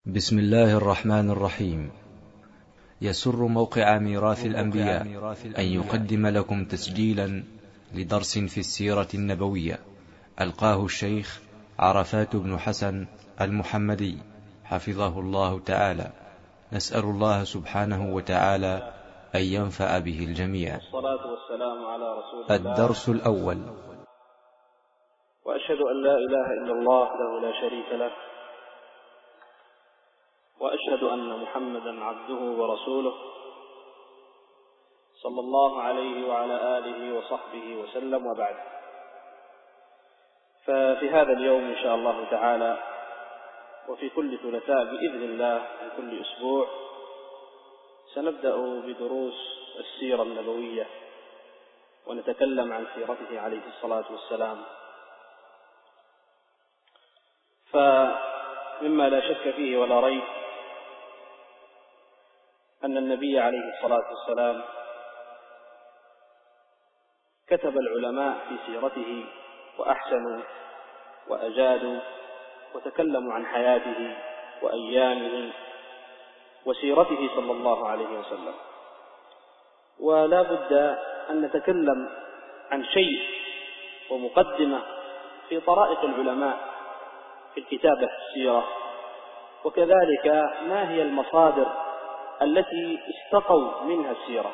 بسم الله الرحمن الرحيم. يسر موقع ميراث الأنبياء أن يقدم لكم تسجيلا لدرس في السيرة النبوية ألقاه الشيخ عرفات بن حسن المحمدي حفظه الله تعالى. نسأل الله سبحانه وتعالى أن ينفع به الجميع. والصلاة والسلام على رسول الله. الدرس الأول. وأشهد أن لا إله إلا الله وحده لا شريك له، وأشهد أن محمدا عبده ورسوله صلى الله عليه وعلى آله وصحبه وسلم، وبعد. ففي هذا اليوم إن شاء الله تعالى، وفي كل ثلاثاء بإذن الله من كل أسبوع، سنبدأ بدروس السيرة النبوية ونتكلم عن سيرته عليه الصلاة والسلام. فمما لا شك فيه ولا ريب أن النبي عليه الصلاة والسلام كتب العلماء في سيرته وأحسنوا وأجادوا وتكلموا عن حياته وأيامه وسيرته صلى الله عليه وسلم. ولا بد أن نتكلم عن شيء ومقدمة في طرائق العلماء في الكتابة في السيرة، وكذلك ما هي المصادر التي استقوا منها السيرة.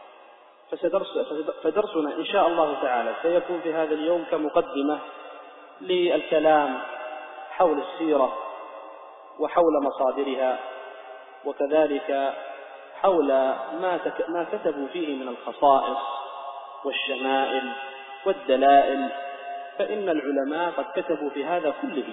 فدرسنا إن شاء الله تعالى سيكون في هذا اليوم كمقدمة للكلام حول السيرة وحول مصادرها، وكذلك حول ما كتبوا فيه من الخصائص والشمائل والدلائل، فإن العلماء قد كتبوا في هذا كله.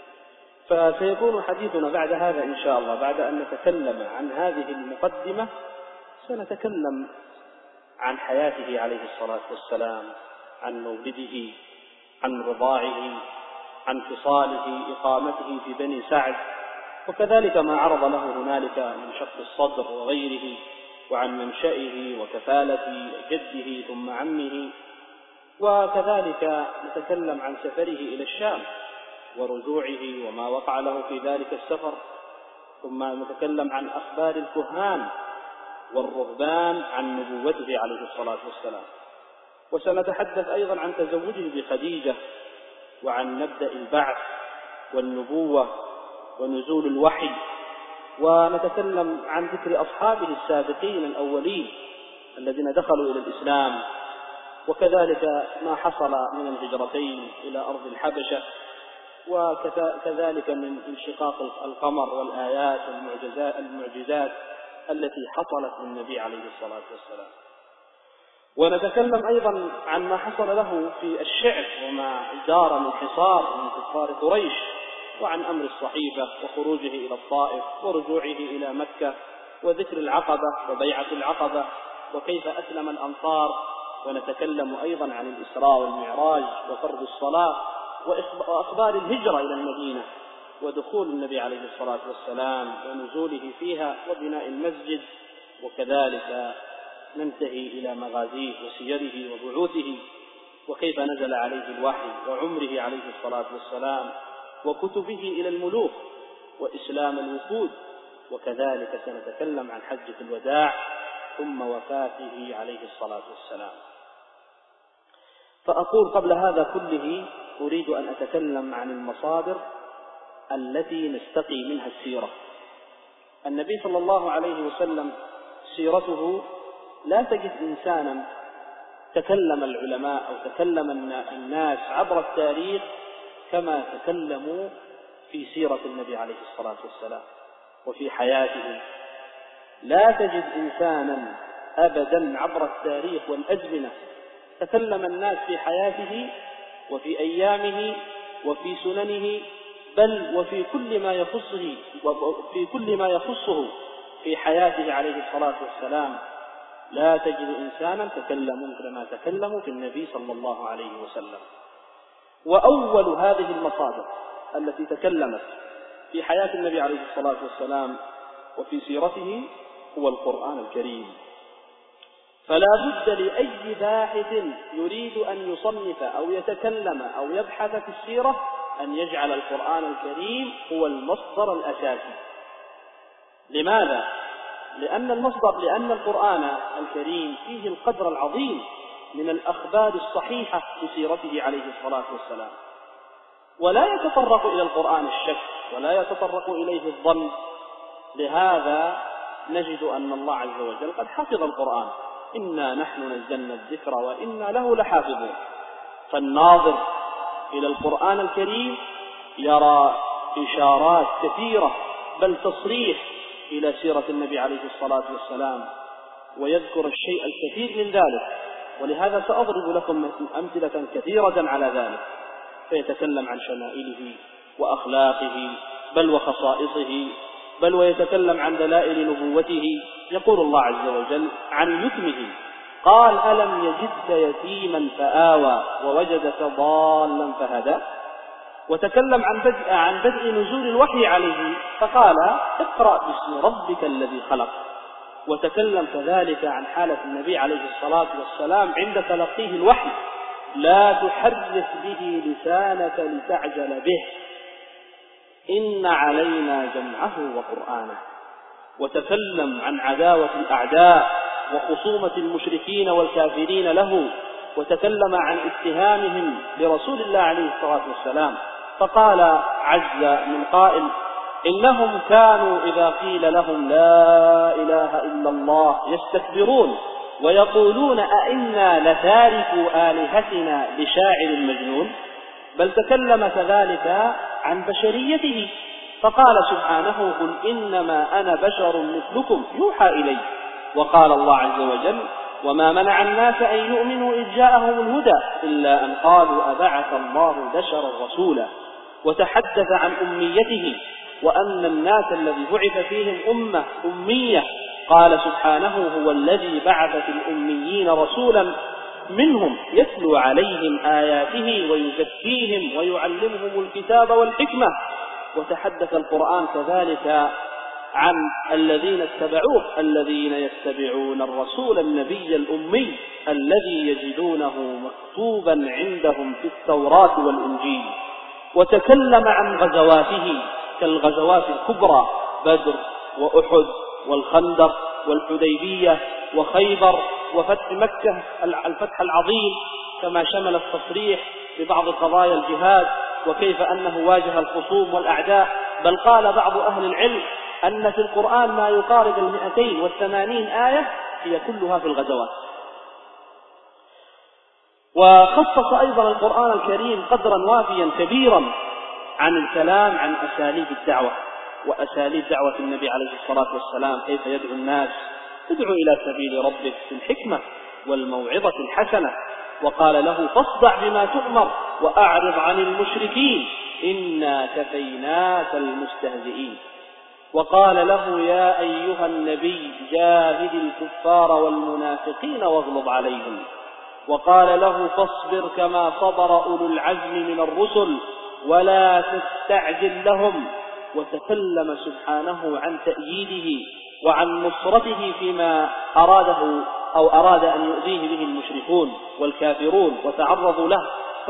فسيكون حديثنا بعد هذا إن شاء الله، بعد أن نتكلم عن هذه المقدمة سنتكلم عن حياته عليه الصلاة والسلام، عن مولده، عن رضاعه، عن فصاله، إقامته في بني سعد، وكذلك ما عرض له هنالك من شق الصدر وغيره، وعن منشئه وكفالة جده ثم عمه، وكذلك نتكلم عن سفره إلى الشام ورجوعه وما وقع له في ذلك السفر، ثم نتكلم عن أخبار الكهان والرهبان عن نبوته عليه الصلاة والسلام، وسنتحدث أيضا عن تزوجه بخديجة، وعن مبدأ البعث والنبوة ونزول الوحي، ونتكلم عن ذكر أصحابه السابقين الأولين الذين دخلوا إلى الإسلام، وكذلك ما حصل من الهجرتين إلى أرض الحبشة، وكذلك من انشقاق القمر والآيات والمعجزات التي حصلت للنبي عليه الصلاة والسلام. ونتكلم أيضا عن ما حصل له في الشعب وما دار من حصار من كفار قريش، وعن أمر الصحيفة وخروجه إلى الطائف ورجوعه إلى مكة، وذكر العقبة وبيعة العقبة وكيف أسلم الأنصار. ونتكلم أيضا عن الإسراء والمعراج وفرض الصلاة وأخبار الهجرة إلى المدينة ودخول النبي عليه الصلاة والسلام ونزوله فيها وبناء المسجد، وكذلك ننتهي إلى مغازيه وسيره وبعوثه وكيف نزل عليه الوحي وعمره عليه الصلاة والسلام وكتبه إلى الملوك وإسلام الوفود، وكذلك سنتكلم عن حجة الوداع ثم وفاته عليه الصلاة والسلام. فأقول قبل هذا كله أريد أن أتكلم عن المصادر التي نستقي منها السيرة. النبي صلى الله عليه وسلم سيرته لا تجد إنسانا تكلم العلماء أو تكلم الناس عبر التاريخ كما تكلموا في سيرة النبي عليه الصلاة والسلام وفي حياته. لا تجد إنسانا أبدا عبر التاريخ والأزمنة تكلم الناس في حياته وفي أيامه وفي سننه، بل وفي كل ما يخصه في حياته عليه الصلاة والسلام. لا تجد إنسانا تكلموا مثل ما تكلموا في النبي صلى الله عليه وسلم. وأول هذه المصادر التي تكلمت في حياة النبي عليه الصلاة والسلام وفي سيرته هو القرآن الكريم. فلا بد لأي باحث يريد أن يصنف أو يتكلم أو يبحث في السيرة أن يجعل القرآن الكريم هو المصدر الأساسي، لماذا؟ لأن القرآن الكريم فيه القدر العظيم من الأخبار الصحيحة في سيرته عليه الصلاة والسلام، ولا يتطرق إلى القرآن الشك ولا يتطرق إليه الظن. لهذا نجد أن الله عز وجل قد حفظ القرآن، إنا نحن نزلنا الذكر وإنا له لحافظون. فالناظر إلى القرآن الكريم يرى إشارات كثيرة بل تصريح إلى سيرة النبي عليه الصلاة والسلام، ويذكر الشيء الكثير من ذلك. ولهذا سأضرب لكم أمثلة كثيرة على ذلك. فيتكلم عن شمائله وأخلاقه بل وخصائصه، بل ويتكلم عن دلائل نبوته. يقول الله عز وجل عن يتمه: قال ألم يجدك يتيما فآوى ووجدك ضالا فهدى. وتكلم عن بدء نزول الوحي عليه فقال: اقرأ باسم ربك الذي خلق. وتكلم كذلك عن حالة النبي عليه الصلاة والسلام عند تلقيه الوحي: لا تحرك به لسانك لتعجل به إن علينا جمعه وقرآنه. وتكلم عن عداوة الأعداء وخصومة المشركين والكافرين له، وتكلم عن اتهامهم لرسول الله عليه الصلاة والسلام فقال عز من قائل: إنهم كانوا إذا قيل لهم لا إله إلا الله يستكبرون ويقولون أئنا لتاركوا آلهتنا لشاعر مجنون. بل تكلم كذلك عن بشريته فقال سبحانه: قل إنما أنا بشر مثلكم يوحى إلي. وقال الله عز وجل: وما منع الناس أن يؤمنوا إذ جاءهم الهدى إلا أن قالوا أبعث الله بشرا رسولا. وتحدث عن أميته وأن الناس الذي بعث فيهم أمة أمية. قال سبحانه: هو الذي بعث في الأميين رسولا منهم يتلو عليهم آياته ويزكيهم ويعلمهم الكتاب والحكمة. وتحدث القرآن كذلك عن الذين اتبعوه: الذين يتبعون الرسول النبي الأمي الذي يجدونه مكتوبا عندهم في التوراة والإنجيل. وتكلم عن غزواته كالغزوات الكبرى: بدر وأحد والخندق والحديبية وخيبر وفتح مكة الفتح العظيم، كما شمل التصريح ببعض قضايا الجهاد وكيف أنه واجه الخصوم والأعداء. بل قال بعض أهل العلم أن في القرآن ما يقارب 280 آية هي كلها في الغزوات. وخصص أيضا القرآن الكريم قدرا وافيا كبيرا عن الكلام عن أساليب الدعوة وأساليب دعوة النبي عليه الصلاة والسلام، كيف يدعو الناس: ادعو إلى سبيل ربك بالحكمة والموعظة الحسنة. وقال له: فاصدع بما تؤمر وأعرض عن المشركين إنا كفيناك المستهزئين. وقال له: يا أيها النبي جاهد الكفار والمنافقين واغلظ عليهم. وقال له: فاصبر كما صبر أولو العزم من الرسل ولا تستعجل لهم. وتكلم سبحانه عن تأييده وعن نصرته فيما أراد أن يؤذيه به المشركون والكافرون وتعرضوا له.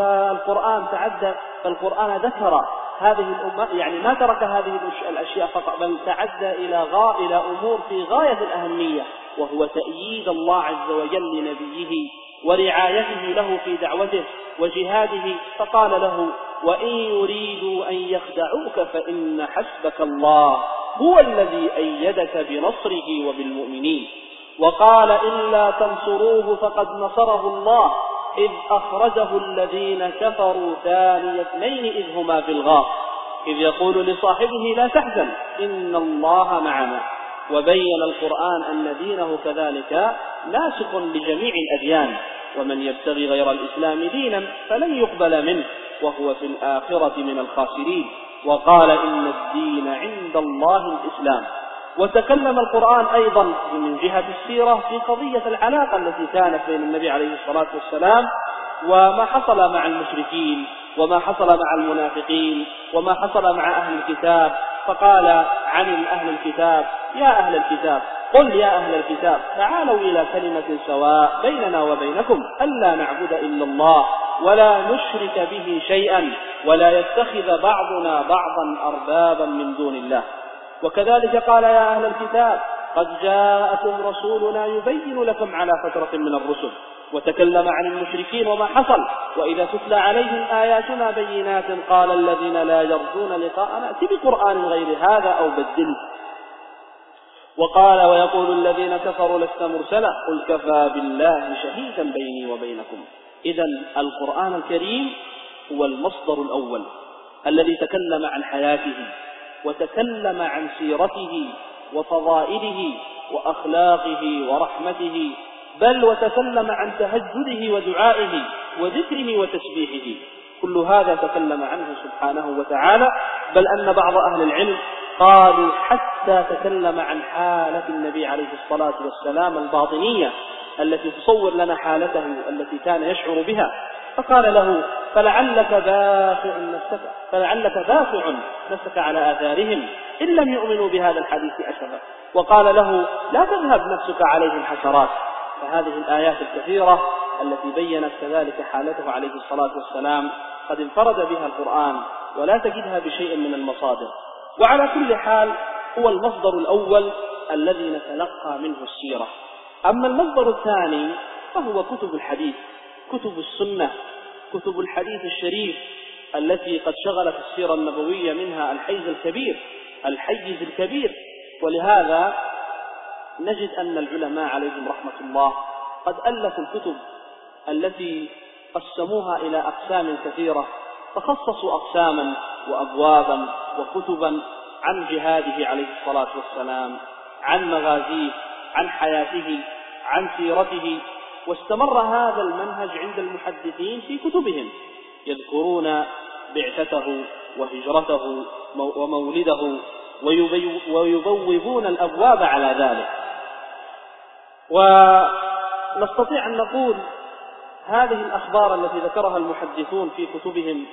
فالقرآن ذكر هذه الأمة، يعني ما ترك هذه الأشياء فقط، بل تعدى إلى أمور في غاية الأهمية، وهو تأييد الله عز وجل لنبيه ورعايته له في دعوته وجهاده. فقال له: وإن يريدوا أن يخدعوك فإن حسبك الله هو الذي أيدك بنصره وبالمؤمنين. وقال: إلا تنصروه فقد نصره الله إذ أخرجه الذين كفروا ثاني اثنين إذ هما في الغار إذ يقول لصاحبه لا تحزن إن الله معنا. وبين القرآن أن دينه كذلك ناسخ لجميع الأديان، ومن يبتغي غير الإسلام دينا فلن يقبل منه وهو في الآخرة من الخاسرين. وقال: إن الدين عند الله الإسلام. وتكلم القرآن أيضا من جهة السيرة في قضية العلاقة التي كانت بين النبي عليه الصلاة والسلام وما حصل مع المشركين وما حصل مع المنافقين وما حصل مع أهل الكتاب. فقال عن أهل الكتاب: يا أهل الكتاب، قل يا أهل الكتاب تعالوا إلى كلمة سواء بيننا وبينكم ألا نعبد إلا الله ولا نشرك به شيئا ولا يتخذ بعضنا بعضا أربابا من دون الله. وكذلك قال يا أهل الكتاب قد جاءكم رسولنا يبين لكم على فترة من الرسل، وتكلم عن المشركين وما حصل، وإذا تتلى عليهم آياتنا بينات قال الذين لا يرجون لقاءنا ائت بقرآن غير هذا أو بدله. وقال ويقول الذين كفروا لست مرسلا قل كفى بالله شهيدا بيني وبينكم. إذن القرآن الكريم هو المصدر الأول الذي تكلم عن حياته وتكلم عن سيرته وفضائله وأخلاقه ورحمته، بل وتكلم عن تهجده ودعائه وذكره وتسبيحه. كل هذا تكلم عنه سبحانه وتعالى، بل أن بعض أهل العلم قالوا حتى تكلم عن حالة النبي عليه الصلاة والسلام الباطنية التي تصور لنا حالته التي كان يشعر بها، فقال له فلعلك دافع نفسك على آثارهم إن لم يؤمنوا بهذا الحديث أسفا، وقال له لا تذهب نفسك عليهم حسرات. فهذه الآيات الكثيرة التي بيّنت كذلك حالته عليه الصلاة والسلام قد انفرد بها القرآن ولا تجدها بشيء من المصادر. وعلى كل حال هو المصدر الأول الذي نتلقى منه السيرة. أما المصدر الثاني فهو كتب الحديث، كتب السنة، كتب الحديث الشريف التي قد شغلت السيرة النبوية منها الحيز الكبير. ولهذا نجد أن العلماء عليهم رحمة الله قد ألفوا الكتب التي قسموها إلى أقسام كثيرة، فخصصوا أقساما وأبوابا وكتبا عن جهاده عليه الصلاة والسلام، عن مغازيه، عن حياته، عن سيرته. واستمر هذا المنهج عند المحدثين في كتبهم، يذكرون بعثته وهجرته ومولده ويبوبون الأبواب على ذلك. ونستطيع أن نقول هذه الأخبار التي ذكرها المحدثون في كتبهم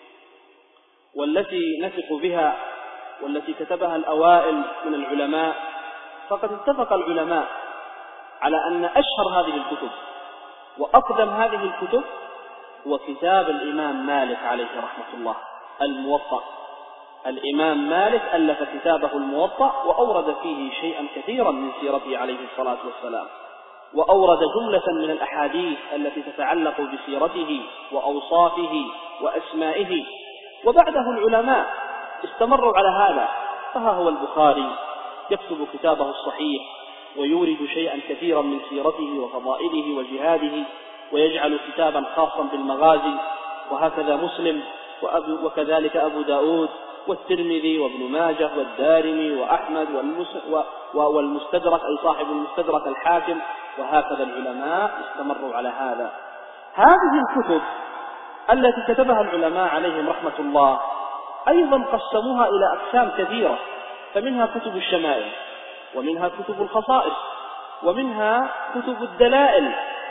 والتي نثق بها والتي كتبها الأوائل من العلماء، فقد اتفق العلماء على أن أشهر هذه الكتب وأقدم هذه الكتب هو كتاب الإمام مالك عليه رحمة الله الموطأ. الإمام مالك ألف كتابه الموطأ وأورد فيه شيئا كثيرا من سيرته عليه الصلاة والسلام، وأورد جملة من الأحاديث التي تتعلق بسيرته وأوصافه وأسمائه. وبعده العلماء استمروا على هذا، فها هو البخاري يكتب كتابه الصحيح ويورد شيئا كثيرا من سيرته وفضائله وجهاده ويجعل كتابا خاصا بالمغازي، وهكذا مسلم وكذلك أبو داود والترمذي وابن ماجه والدارمي وأحمد والمستدرك أي صاحب المستدرك الحاكم، وهكذا العلماء استمروا على هذا. هذه الكتب التي كتبها العلماء عليهم رحمة الله أيضا قسموها إلى أقسام كثيرة، فمنها كتب الشمائل، ومنها كتب الخصائص، ومنها كتب الدلائل،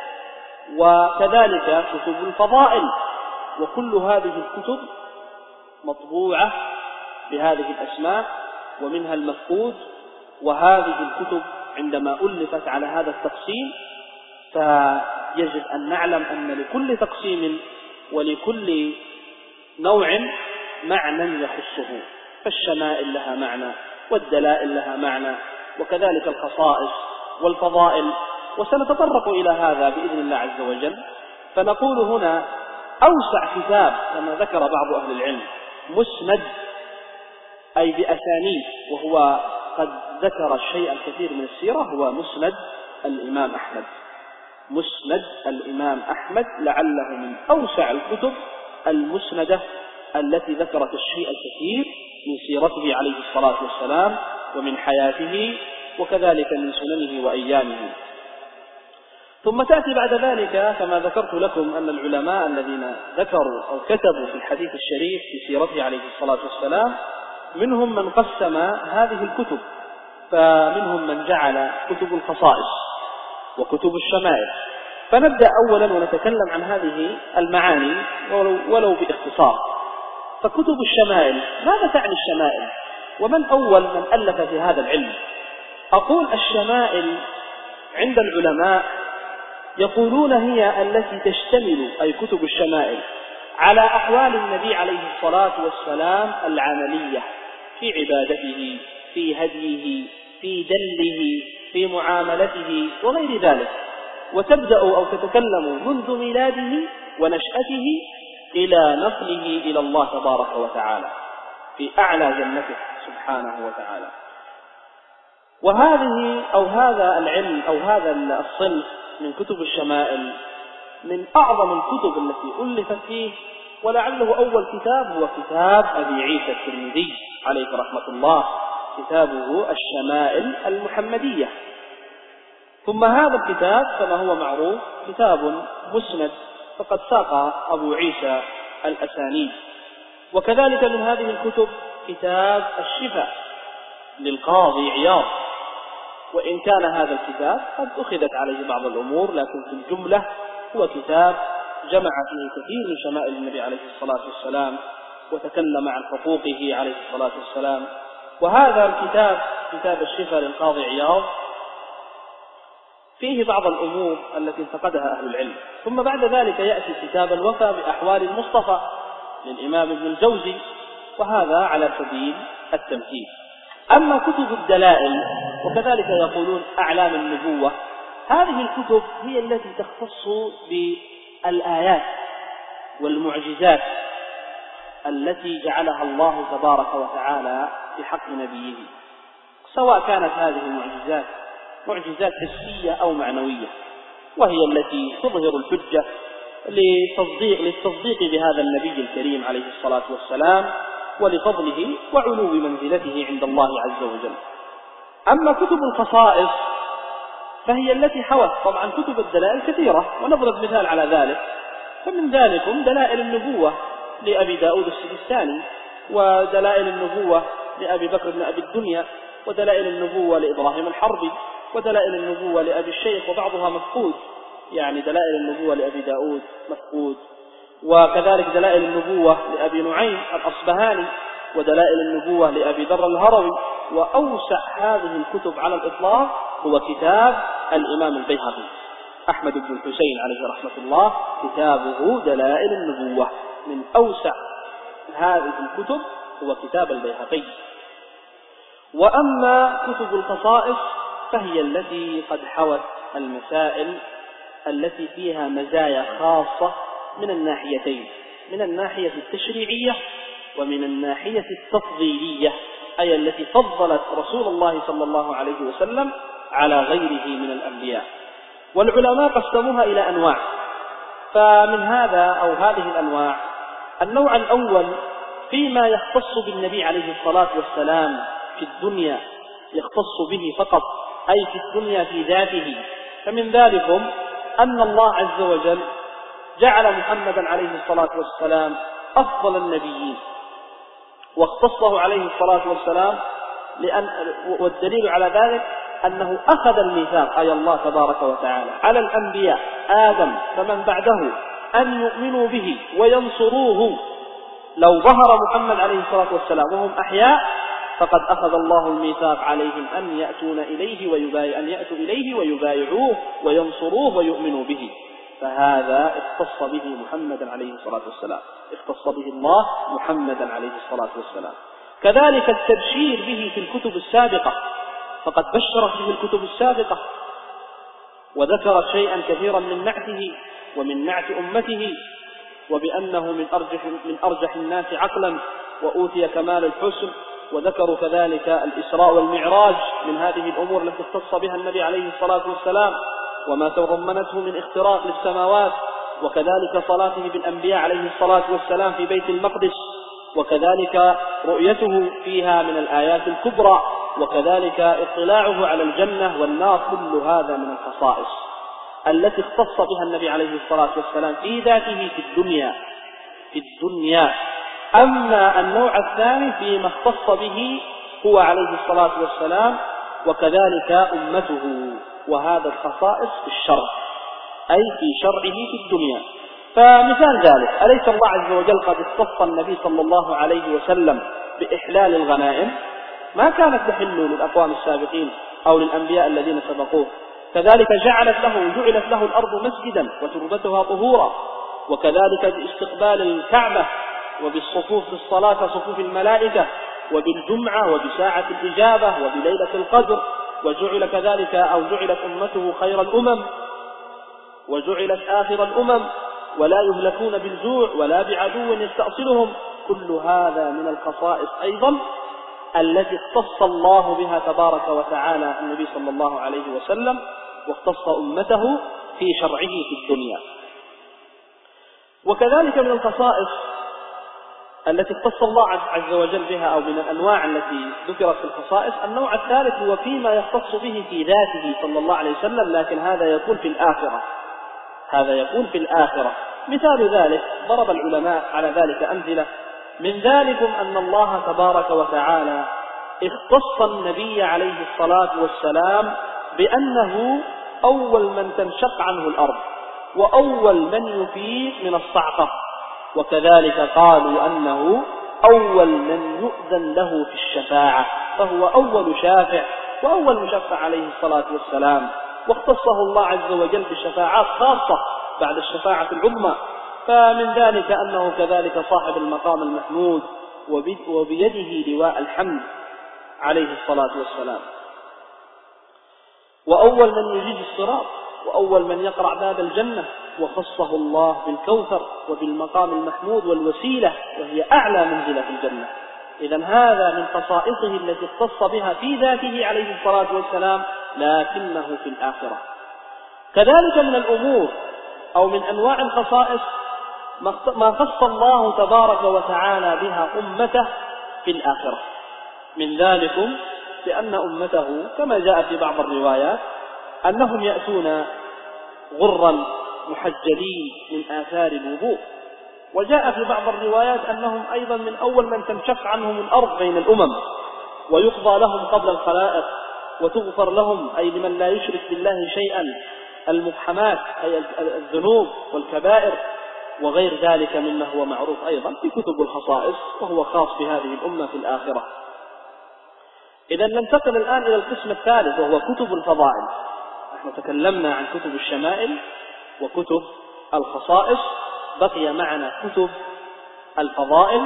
وكذلك كتب الفضائل. وكل هذه الكتب مطبوعة بهذه الأسماء ومنها المفقود. وهذه الكتب عندما ألفت على هذا التقسيم فيجب أن نعلم أن لكل تقسيم ولكل نوع معنى يخصه، فالشمائل لها معنى والدلائل لها معنى وكذلك الخصائص والفضائل، وسنتطرق إلى هذا بإذن الله عز وجل. فنقول هنا أوسع كتاب كما ذكر بعض أهل العلم مسند أي بأسانيد، وهو قد ذكر الشيء الكثير من السيرة، هو مسند الإمام أحمد. مسند الإمام أحمد لعله من أوسع الكتب المسندة التي ذكرت الشيء الكثير من سيرته عليه الصلاة والسلام ومن حياته وكذلك من سننه وأيامه. ثم تأتي بعد ذلك كما ذكرت لكم أن العلماء الذين ذكروا أو كتبوا في الحديث الشريف في سيرته عليه الصلاة والسلام منهم من قسم هذه الكتب، فمنهم من جعل كتب الخصائص وكتب الشمائل. فنبدأ أولا ونتكلم عن هذه المعاني ولو باختصار. فكتب الشمائل، ماذا تعني الشمائل؟ ومن أول من ألف في هذا العلم؟ أقول الشمائل عند العلماء يقولون هي التي تشتمل أي كتب الشمائل على أحوال النبي عليه الصلاة والسلام العملية في عبادته، في هديه، في دله، في معاملته وغير ذلك، وتبدأ أو تتكلم منذ ميلاده ونشأته إلى نقله إلى الله تبارك وتعالى في أعلى جنته سبحانه وتعالى. وهذه أو هذا العلم أو هذا الصنف من كتب الشمائل من أعظم الكتب التي ألفت فيه، ولعله أول كتاب هو كتاب أبي عيسى الترمذي عليه رحمة الله، كتابه الشمائل المحمدية. ثم هذا الكتاب كما هو معروف كتاب مسند، فقد ساق أبو عيسى الأسانيد. وكذلك من هذه الكتب كتاب الشفاء للقاضي عياض، وإن كان هذا الكتاب قد أخذت عليه بعض الأمور، لكن في الجملة هو كتاب جمع فيه كثير من شمائل النبي عليه الصلاة والسلام، وتكلم عن حقوقه عليه الصلاة والسلام. وهذا الكتاب كتاب الشفاء للقاضي عياض فيه بعض الأمور التي انتقدها أهل العلم. ثم بعد ذلك يأتي كتاب الوفاء بأحوال المصطفى للإمام ابن الجوزي، وهذا على سبيل التمثيل. أما كتب الدلائل وكذلك يقولون أعلام النبوة، هذه الكتب هي التي تختص بالآيات والمعجزات التي جعلها الله تبارك وتعالى في حق نبيه، سواء كانت هذه المعجزات معجزات حسية أو معنوية، وهي التي تظهر الحجة للتصديق بهذا النبي الكريم عليه الصلاة والسلام ولفضله وعلو منزلته عند الله عز وجل. أما كتب الخصائص فهي التي حوت، طبعا كتب الدلائل كثيرة ونضرب مثال على ذلك، فمن ذلكم دلائل النبوة لأبي داود السجستاني، ودلائل النبوة لأبي بكر بن أبي الدنيا، ودلائل النبوة لإبراهيم الحربي، ودلائل النبوة لأبي الشيخ، وبعضها مفقود، يعني دلائل النبوة لأبي داود مفقود. وكذلك دلائل النبوة لأبي نعيم الأصبهاني، ودلائل النبوة لأبي ذر الهروي. وأوسع هذه الكتب على الإطلاق هو كتاب الإمام البيهقي أحمد بن الحسين عليه رحمة الله، كتابه دلائل النبوة. من أوسع هذه الكتب هو كتاب البيهقي. وأما كتب الخصائص فهي التي قد حوت المسائل التي فيها مزايا خاصة من الناحيتين، من الناحية التشريعية ومن الناحية التفضيلية، أي التي فضلت رسول الله صلى الله عليه وسلم على غيره من الأنبياء. والعلماء قسموها إلى أنواع، فمن هذا أو هذه الأنواع النوع الأول فيما يختص بالنبي عليه الصلاة والسلام في الدنيا، يختص به فقط، أي في الدنيا في ذاته. فمن ذلكم أن الله عز وجل جعل محمدا عليه الصلاة والسلام أفضل النبيين، واختصه عليه الصلاة والسلام والدليل على ذلك أنه أخذ الميثاق، أي الله تبارك وتعالى، على الأنبياء آدم فمن بعده أن يؤمنوا به وينصروه. لو ظهر محمد عليه الصلاة والسلام وهم أحياء فقد أخذ الله الميثاق عليهم أن يأتوا إليه ويبايعوه وينصروه ويؤمنوا به. فهذا اختص به محمدا عليه الصلاة والسلام، اختص به الله محمدا عليه الصلاة والسلام. كذلك التبشير به في الكتب السابقة، فقد بشرت به الكتب السابقة وذكرت شيئا كثيرا من نعته ومن نعت أمته، وبأنه من أرجح الناس عقلا وأوتي كمال الحسن. وذكروا كذلك الإسراء والمعراج من هذه الأمور التي اختص بها النبي عليه الصلاة والسلام وما تضمنته من اختراق للسماوات، وكذلك صلاته بالأنبياء عليه الصلاة والسلام في بيت المقدس، وكذلك رؤيته فيها من الآيات الكبرى، وكذلك اطلاعه على الجنة والنار. كل هذا من الخصائص التي اختص بها النبي عليه الصلاة والسلام في ذاته في الدنيا. أما النوع الثاني فيما اختص به هو عليه الصلاة والسلام وكذلك أمته، وهذا الخصائص في الشرع، أي في شرعه في الدنيا. فمثال ذلك، أليس الله عز وجل قد اختص النبي صلى الله عليه وسلم بإحلال الغنائم؟ ما كانت تحل للأقوام السابقين أو للأنبياء الذين سبقوه. كذلك جعلت له الأرض مسجدا وتربتها طهورا، وكذلك باستقبال الكعبة وبالصفوف في الصلاة صفوف الملائكة، وبالجمعة وبساعة الإجابة وبليلة القدر، وجعل كذلك أو جعلت أمته خير الأمم وجعلت آخر الأمم، ولا يهلكون بالجوع ولا بعدو يستأصلهم. كل هذا من الخصائص أيضا التي اختص الله بها تبارك وتعالى النبي صلى الله عليه وسلم واختص أمته في شرعه في الدنيا. وكذلك من الخصائص التي اختص الله عز وجل بها أو من الأنواع التي ذكرت في الخصائص، النوع الثالث هو فيما يختص به في ذاته صلى الله عليه وسلم، لكن هذا يكون في الآخرة. مثال ذلك ضرب العلماء على ذلك أمثلة، من ذلكم أن الله تبارك وتعالى اختص النبي عليه الصلاة والسلام بأنه أول من تنشق عنه الأرض وأول من يفيق من الصعقة، وكذلك قالوا أنه أول من يؤذن له في الشفاعة، فهو أول شافع وأول مشفع عليه الصلاة والسلام، واختصه الله عز وجل بشفاعات خاصة بعد الشفاعة العظمى. فمن ذلك أنه كذلك صاحب المقام المحمود وبيده لواء الحمد عليه الصلاة والسلام، وأول من يجيز الصراط، وأول من يقرع باب الجنة، وخصه الله بالكوثر وبالمقام المحمود والوسيلة وهي أعلى منزلة في الجنة. إذن هذا من خصائصه التي اختص بها في ذاته عليه الصلاة والسلام، لكنه في الآخرة. كذلك من الأمور أو من أنواع الخصائص ما خص الله تبارك وتعالى بها أمته في الآخرة، من ذلك بأن أمته كما جاء في بعض الروايات أنهم يأتون غرا محجلين من آثار الوضوء، وجاء في بعض الروايات أنهم أيضا من أول من تنشق عنهم الأرض بين الأمم، ويقضى لهم قبل الخلائق وتغفر لهم، أي لمن لا يشرك بالله شيئا، المقحمات أي الذنوب والكبائر وغير ذلك مما هو معروف أيضا في كتب الخصائص، وهو خاص بهذه الأمة في الآخرة. إذن ننتقل الآن إلى القسم الثالث وهو كتب الفضائل. نحن تكلمنا عن كتب الشمائل وكتب الخصائص، بقي معنا كتب الفضائل.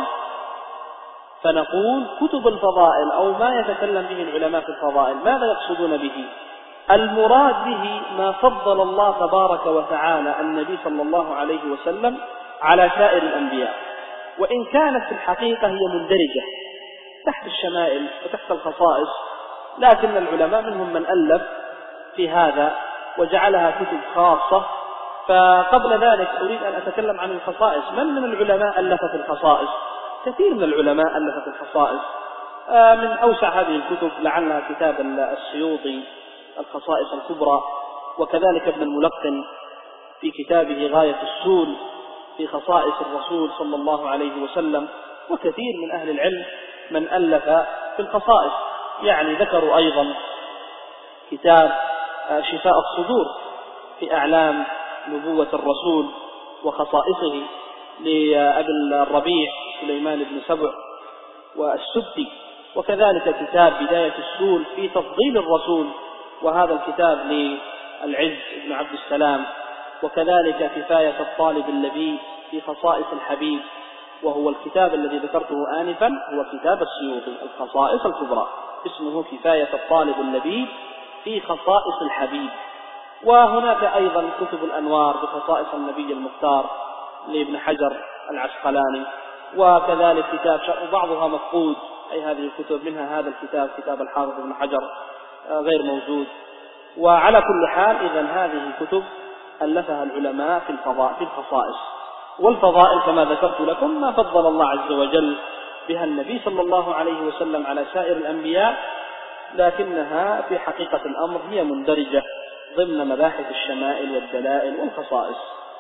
فنقول كتب الفضائل أو ما يتكلم به العلماء في الفضائل ماذا يقصدون به؟ المراد به ما فضل الله تبارك وتعالى النبي صلى الله عليه وسلم على سائر الأنبياء، وإن كانت في الحقيقة هي مندرجة تحت الشمائل وتحت الخصائص، لكن العلماء منهم من ألف في هذا وجعلها كتب خاصة. فقبل ذلك أريد أن أتكلم عن الخصائص. من العلماء ألف في الخصائص؟ كثير من العلماء ألف في الخصائص. من أوسع هذه الكتب لعلها كتاب السيوطي الخصائص الكبرى، وكذلك ابن الملقن في كتابه غاية السول في خصائص الرسول صلى الله عليه وسلم، وكثير من أهل العلم من ألف في الخصائص. يعني ذكروا أيضا كتاب شفاء الصدور في أعلام نبوة الرسول وخصائصه لأبي الربيع سليمان بن سبع والسدي، وكذلك كتاب بداية السول في تفضيل الرسول، وهذا الكتاب للعز بن عبد السلام، وكذلك كفاية الطالب اللبيب في خصائص الحبيب، وهو الكتاب الذي ذكرته آنفا هو كتاب السيوطي الخصائص الكبرى، اسمه كفاية الطالب اللبيب في خصائص الحبيب. وهناك أيضا كتب الأنوار بخصائص النبي المختار لابن حجر العسقلاني، وكذلك كتاب بعضها مفقود، أي هذه الكتب منها هذا الكتاب كتاب الحافظ ابن حجر غير موجود. وعلى كل حال إذن هذه الكتب ألفها العلماء في الخصائص. والفضائل كما ذكرت لكم ما فضل الله عز وجل بها النبي صلى الله عليه وسلم على سائر الأنبياء، لكنها في حقيقة الأمر هي مندرجة ضمن مباحث الشمائل والدلائل والخصائص.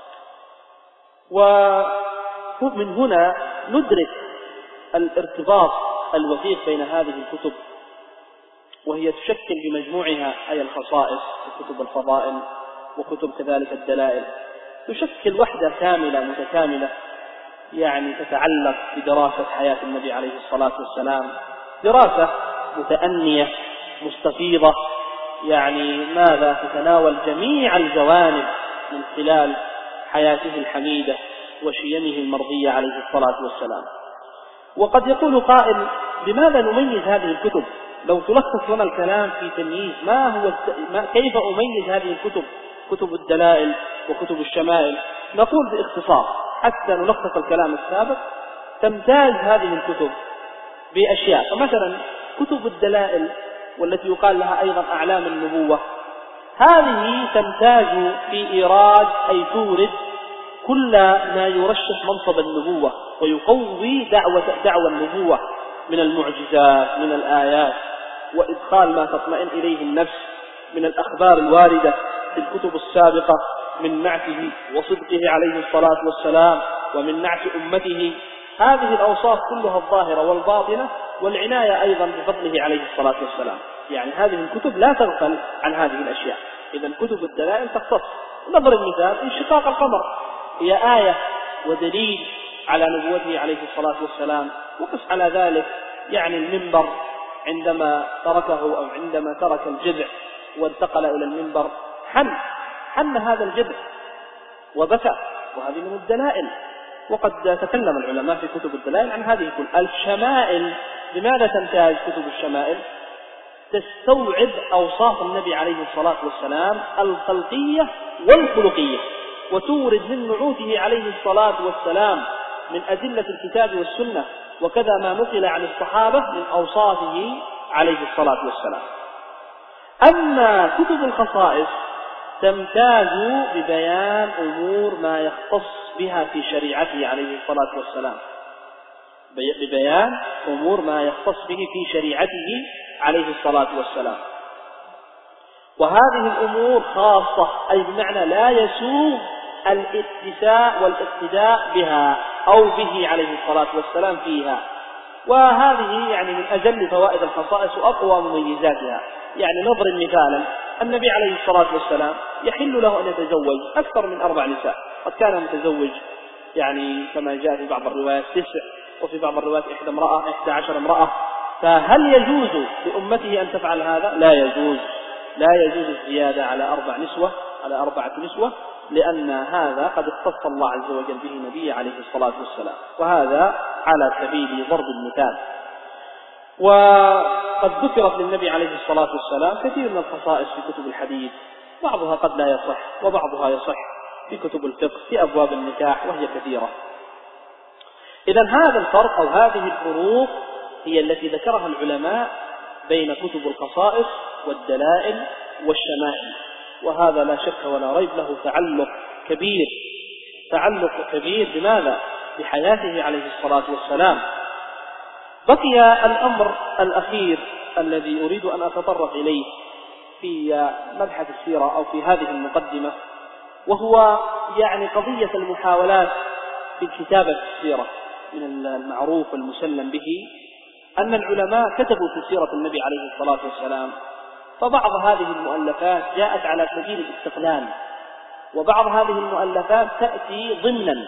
ومن هنا ندرك الارتباط الوثيق بين هذه الكتب، وهي تشكل بمجموعها أي الخصائص وكتب الفضائل وكتب كذلك الدلائل، تشكل وحدة كاملة متكاملة، يعني تتعلق بدراسة حياة النبي عليه الصلاة والسلام، دراسة متأنية مستفيضة، يعني ماذا تتناول جميع الجوانب من خلال حياته الحميدة وشيمه المرضية عليه الصلاة والسلام. وقد يقول قائل لماذا نميز هذه الكتب؟ لو تلخص لنا الكلام في تمييز كيف أميز هذه الكتب، كتب الدلائل وكتب الشمائل، نقول باختصار حتى نلخص الكلام السابق. تمتاز هذه الكتب بأشياء، فمثلا كتب الدلائل والتي يقال لها أيضا أعلام النبوة، هذه تمتاز في إيراد أي تورد كل ما يرشح منصب النبوة ويقوي دعوة النبوة من المعجزات، من الآيات، وإدخال ما تطمئن إليه النفس من الأخبار الواردة في الكتب السابقة من نعته وصدقه عليه الصلاة والسلام ومن نعت أمته. هذه الأوصاف كلها الظاهرة والباطنة، والعناية أيضا بفضله عليه الصلاة والسلام. يعني هذه الكتب لا تغفل عن هذه الأشياء. إذن كتب الدلائل تختص. نضرب مثال: انشقاق القمر هي آية ودليل على نبوته عليه الصلاة والسلام. وقس على ذلك يعني المنبر عندما تركه أو عندما ترك الجذع وانتقل إلى المنبر حن هذا الجذع وبكى، وهذه من الدلائل. وقد تكلم العلماء في كتب الدلائل عن هذه كل الشمائل. لماذا تمتاز كتب الشمائل؟ تستوعب أوصاف النبي عليه الصلاة والسلام الخلقية والخلقية، وتورد من نعوته عليه الصلاة والسلام من أدلة الكتاب والسنة، وكذا ما نقل عن الصحابة من أوصافه عليه الصلاة والسلام. أما كتب الخصائص تمتاز ببيان أمور ما يختص بها في شريعته عليه الصلاة والسلام، ببيان أمور ما يختص به في شريعته عليه الصلاة والسلام. وهذه الأمور خاصة، أي بمعنى لا يسوغ الاتساع والاقتداء بها أو به عليه الصلاة والسلام فيها. وهذه يعني من أجل فوائد الخصائص وأقوى مميزاتها. يعني نضرب مثالا: النبي عليه الصلاة والسلام يحل له أن يتزوج أكثر من 4 نساء، قد كان متزوج يعني كما جاء في بعض الروايات 9، وفي بعض الروايات 11 امرأة. فهل يجوز لأمته أن تفعل هذا؟ لا يجوز الزيادة على 4 نسوة، لأن هذا قد اختص الله عز وجل به نبيه عليه الصلاة والسلام، وهذا على سبيل ضرب المثال. وقد ذكرت للنبي عليه الصلاة والسلام كثير من الخصائص في كتب الحديث، بعضها قد لا يصح وبعضها يصح في كتب الفقه في أبواب النكاح، وهي كثيرة. إذن هذا الفرق أو هذه الفروق هي التي ذكرها العلماء بين كتب الخصائص والدلائل والشمائل، وهذا لا شك ولا ريب له تعلق كبير بماذا؟ بحياته عليه الصلاة والسلام. بقي الأمر الأخير الذي أريد أن أتطرق إليه في مبحث السيرة أو في هذه المقدمة، وهو يعني قضية المحاولات في الكتابة في السيرة. من المعروف والمسلم به أن العلماء كتبوا في سيرة النبي عليه الصلاة والسلام، فبعض هذه المؤلفات جاءت على سبيل الاستقلال، وبعض هذه المؤلفات تأتي ضمنا.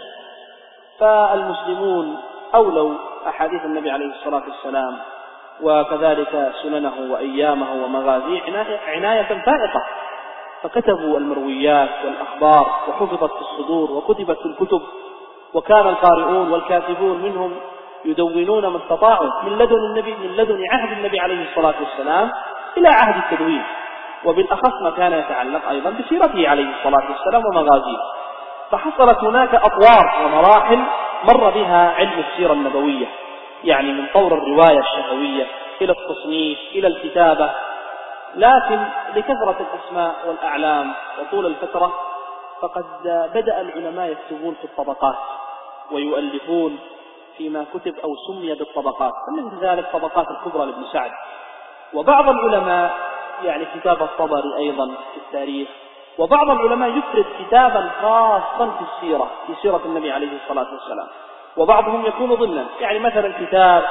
فالمسلمون أولوا أحاديث النبي عليه الصلاة والسلام وكذلك سننه وأيامه ومغازيه عناية فائقة، فكتبوا المرويات والأخبار وحفظت في الصدور وكتبت في الكتب، وكان القارئون والكاتبون منهم يدونون ما استطاعوا من لدن عهد النبي عليه الصلاة والسلام إلى عهد التدوين، وبالأخص ما كان يتعلق أيضا بسيرته عليه الصلاة والسلام ومغازيه. فحصلت هناك أطوار ومراحل مر بها علم السيرة النبوية، يعني من طور الرواية الشفوية إلى التصنيف إلى الكتابة. لكن لكثرة الأسماء والأعلام وطول الفترة فقد بدأ العلماء يكتبون في الطبقات ويؤلفون فيما كتب أو سمي بالطبقات، من ذلك طبقات الكبرى لابن سعد. وبعض العلماء يعني كتاب الطبري أيضا في التاريخ، وبعض العلماء يفرد كتابا خاصا في السيرة، في سيرة النبي عليه الصلاة والسلام، وبعضهم يكون ضمنا. يعني مثلا كتاب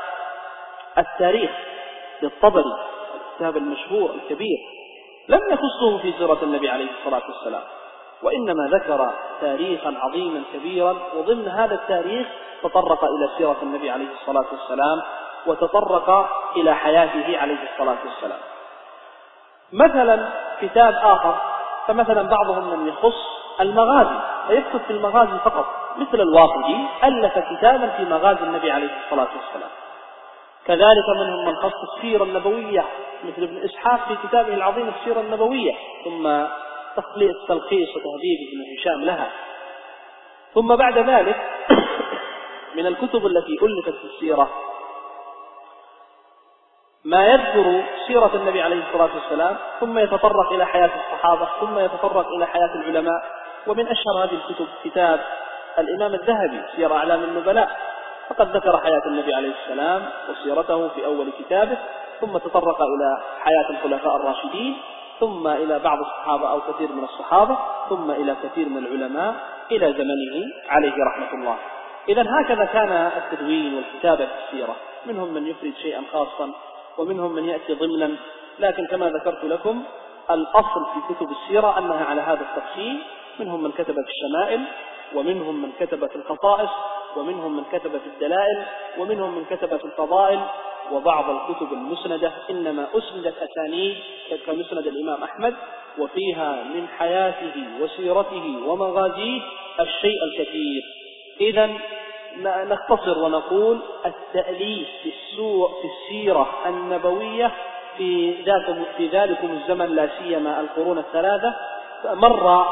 التاريخ للطبري، الكتاب المشهور الكبير، لم يخصه في سيرة النبي عليه الصلاة والسلام، وإنما ذكر تاريخا عظيما كبيرا، وضمن هذا التاريخ تطرق إلى سيرة النبي عليه الصلاة والسلام وتطرق إلى حياته عليه الصلاة والسلام. مثلا كتاب آخر، فمثلا بعضهم من يخص المغازي فيكتب في المغازي فقط، مثل الواقدي ألف كتابا في مغازي النبي عليه الصلاة والسلام. كذلك منهم من خص السيرة النبوية مثل ابن إسحاق في كتابه العظيم السيرة النبوية، ثم تلخيص وتهذيب ابن هشام لها. ثم بعد ذلك من الكتب التي ألفت في السيرة ما يذكر سيرة النبي عليه الصلاة والسلام ثم يتطرق إلى حياة الصحابة ثم يتطرق إلى حياة العلماء. ومن أشهر هذه الكتب كتاب الإمام الذهبي سير أعلام النبلاء، فقد ذكر حياة النبي عليه السلام وسيرته في أول كتابه، ثم تطرق إلى حياة الخلفاء الراشدين، ثم إلى بعض الصحابة أو كثير من الصحابة، ثم إلى كثير من العلماء إلى زمنه عليه رحمة الله. إذن هكذا كان التدوين والكتابة في السيرة، منهم من يفرد شيئا خاصا ومنهم من يأتي ضمنا، لكن كما ذكرت لكم الأصل في كتب السيرة أنها على هذا التقسيم. منهم من كتب في الشمائل، ومنهم من كتب في الخصائص، ومنهم من كتب في الدلائل، ومنهم من كتب في الفضائل. وبعض الكتب المسندة إنما أسندت أسانيد كمسند الإمام أحمد، وفيها من حياته وسيرته ومغازيه الشيء الكثير. إذن نختصر ونقول التأليف في السيرة النبوية في ذلكم الزمن لا سيما القرون الثلاثة مر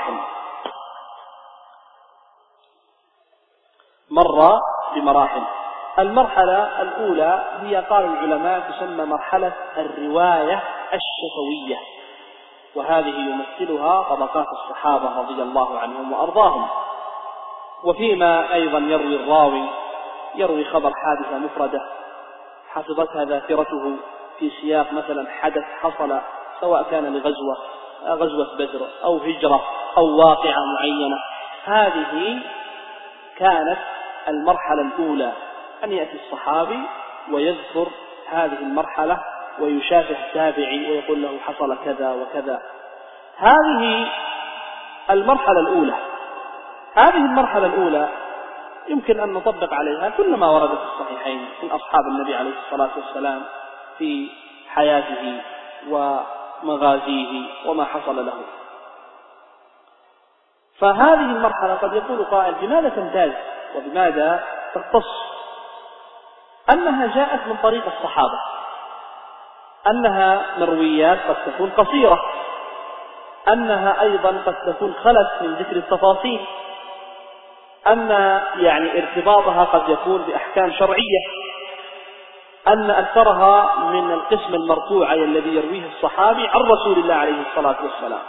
بمراحل. المرحلة الأولى هي قال العلماء تسمى مرحلة الرواية الشفوية، وهذه يمثلها طبقات الصحابة رضي الله عنهم وأرضاهم. وفيما أيضا يروي الراوي يروي خبر حادثة مفردة حفظتها ذاكرته في سياق مثلا حدث حصل، سواء كان غزوة بدر أو هجرة أو واقعة معينة. هذه كانت المرحلة الأولى، أن يأتي الصحابي ويذكر هذه المرحلة ويشافه التابعي ويقول له حصل كذا وكذا. هذه المرحلة الأولى. هذه المرحلة الأولى يمكن أن نطبق عليها كل ما ورد في الصحيحين من أصحاب النبي عليه الصلاة والسلام في حياته ومغازيه وما حصل له. فهذه المرحلة قد يقول قائل بماذا تمتاز وبماذا تختص؟ أنها جاءت من طريق الصحابة، أنها مرويات قد تكون قصيرة، أنها أيضا قد تكون خلت من ذكر التفاصيل، أن ارتباطها قد يكون بأحكام شرعية، أن أكثرها من القسم المرفوع الذي يرويه الصحابي عن رسول الله عليه الصلاة والسلام.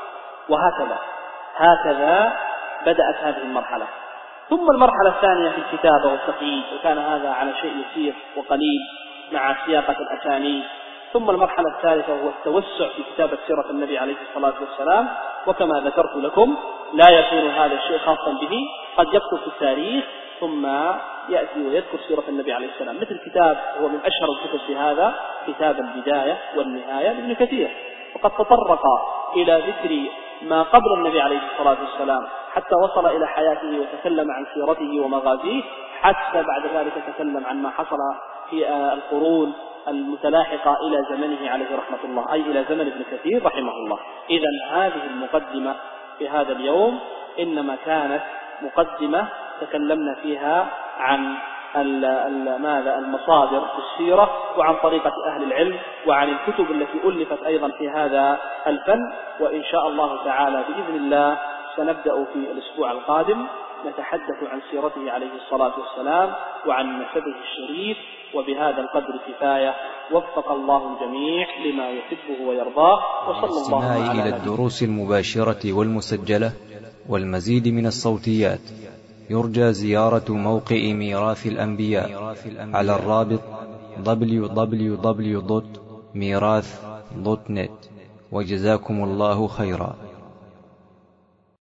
هكذا بدأت هذه المرحلة. ثم المرحلة الثانية في الكتابة والتقييد، وكان هذا على شيء يسير وقليل مع سياقة الأسانيد. ثم المرحلة الثالثة هو التوسع في كتابة سيرة النبي عليه الصلاة والسلام، وكما ذكرت لكم لا يكون هذا الشيء خاصا به، قد يكتب في التاريخ ثم يأتي ويذكر سيرة النبي عليه السلام، مثل كتاب هو من أشهر الكتب في هذا، كتاب البداية والنهاية لابن كثير، وقد تطرق إلى ذكر ما قبل النبي عليه الصلاة والسلام حتى وصل إلى حياته وتكلم عن سيرته ومغازيه، حتى بعد ذلك تكلم عن ما حصل في القرون المتلاحقة إلى زمنه عليه رحمة الله، أي إلى زمن ابن كثير رحمه الله. إذن هذه المقدمة في هذا اليوم إنما كانت مقدمة تكلمنا فيها عن المصادر في السيرة، وعن طريقة أهل العلم، وعن الكتب التي ألفت أيضا في هذا الفن. وإن شاء الله تعالى بإذن الله سنبدأ في الأسبوع القادم نتحدث عن سيرته عليه الصلاة والسلام وعن نسبه الشريف. وبهذا القدر كفاية، وفق الله الجميع لما يحبه ويرضاه، وصلى الله على إلى الدروس المباشرة والمسجلة والمزيد من الصوتيات يرجى زيارة موقع ميراث الأنبياء على الرابط www.mirath.net. وجزاكم الله خيرا.